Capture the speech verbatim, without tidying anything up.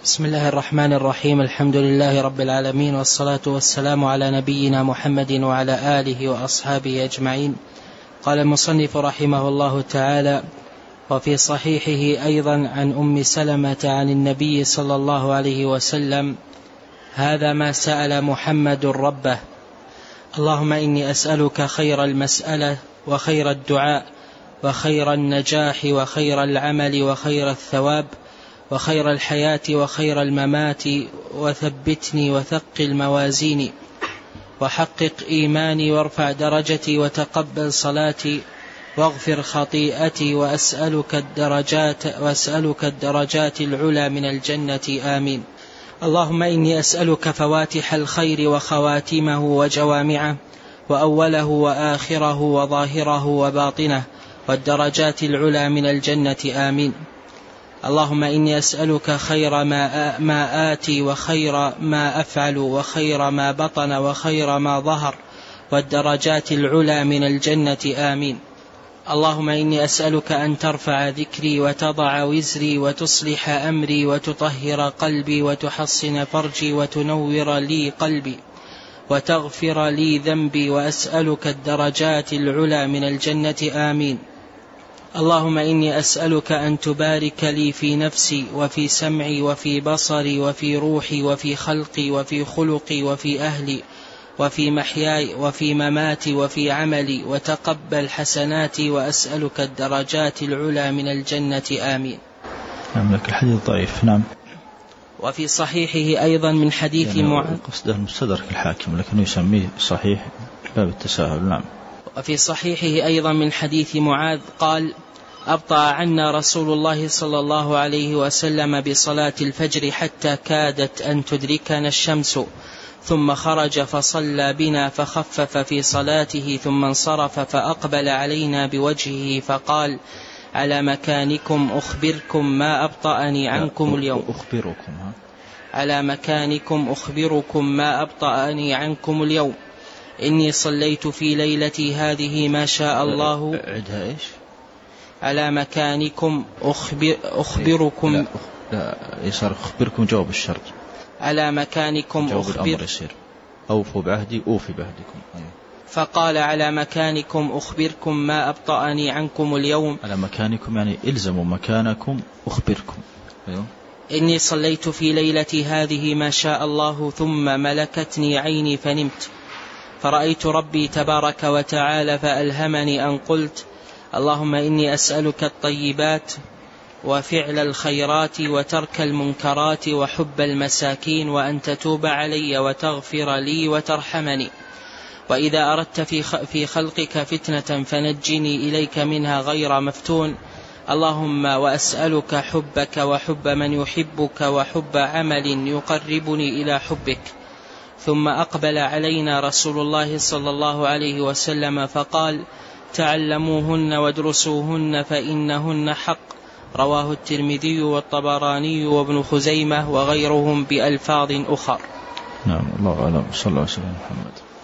بسم الله الرحمن الرحيم. الحمد لله رب العالمين، والصلاة والسلام على نبينا محمد وعلى آله وأصحابه أجمعين. قال المصنف رحمه الله تعالى: وفي صحيحه أيضا عن أم سلمة عن النبي صلى الله عليه وسلم: هذا ما سأل محمد ربه: اللهم إني أسألك خير المسألة وخير الدعاء وخير النجاح وخير العمل وخير الثواب وخير الحياة وخير الممات، وثبتني وثقل موازيني وحقق إيماني وارفع درجتي وتقبل صلاتي واغفر خطيئتي، وأسألك الدرجات, وأسألك الدرجات العلى من الجنة، آمين. اللهم إني أسألك فواتح الخير وخواتمه وجوامعه وأوله وآخره وظاهره وباطنه والدرجات العلى من الجنة، آمين. اللهم إني أسألك خير ما, ما آتي وخير ما أفعل وخير ما بطن وخير ما ظهر والدرجات العلى من الجنة، آمين. اللهم إني أسألك أن ترفع ذكري وتضع وزري وتصلح أمري وتطهر قلبي وتحصن فرجي وتنور لي قلبي وتغفر لي ذنبي، وأسألك الدرجات العلى من الجنة، آمين. اللهم إني أسألك أن تبارك لي في نفسي وفي سمعي وفي بصري وفي روحي وفي خلقي وفي خلقي وفي أهلي وفي محياي وفي مماتي وفي عملي، وتقبل حسناتي، وأسألك الدرجات العلى من الجنة، آمين. نعم، لك الحديث ضعيف. نعم. وفي صحيحه أيضا من حديث يعني معاذ، قصده المستدرك الحاكم لكنه يسميه صحيح باب التساهل. نعم. وفي صحيحه أيضا من حديث معاذ قال: أبطأ عنا رسول الله صلى الله عليه وسلم بصلاة الفجر حتى كادت أن تدركنا الشمس، ثم خرج فصلى بنا فخفف في صلاته، ثم انصرف فأقبل علينا بوجهه فقال: على مكانكم أخبركم ما أبطأني عنكم اليوم. أخبركم ها؟ على مكانكم أخبركم ما أبطأني عنكم اليوم. إني صليت في ليلتي هذه ما شاء الله. عدها إيش؟ على مكانكم أخبر أخبركم. لا, لا يصير أخبركم جواب الشرط. على مكانكم جواب أخبر الأمر يصير أوفوا بعهدي أوفي بعهدكم. أيه. فقال: على مكانكم أخبركم ما أبطأني عنكم اليوم. على مكانكم يعني إلزموا مكانكم أخبركم. أيوه. إني صليت في ليلتي هذه ما شاء الله، ثم ملكتني عيني فنمت، فرأيت ربي تبارك وتعالى فألهمني أن قلت: اللهم إني أسألك الطيبات وفعل الخيرات وترك المنكرات وحب المساكين، وأن تتوب علي وتغفر لي وترحمني، وإذا أردت في خلقك فتنة فنجني إليك منها غير مفتون. اللهم وأسألك حبك وحب من يحبك وحب عمل يقربني إلى حبك. ثم أقبل علينا رسول الله صلى الله عليه وسلم فقال: تعلموهن وادرسوهن فإنهن حق. رواه الترمذي والطبراني وابن خزيمة وغيرهم بألفاظ أخر. نعم، الله أعلم. صلى الله عليه وسلم محمد.